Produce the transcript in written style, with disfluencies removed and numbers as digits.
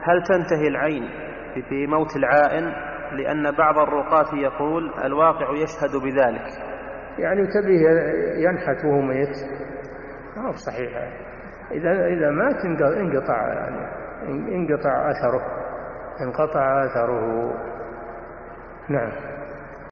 هل تنتهي العين في موت العائن؟ لأن بعض الرقاة يقول الواقع يشهد بذلك. يعني تبيه ينحت وهو ميت؟ ما هو صحيح. إذا مات انقطع، يعني انقطع أثره، انقطع أثره. نعم.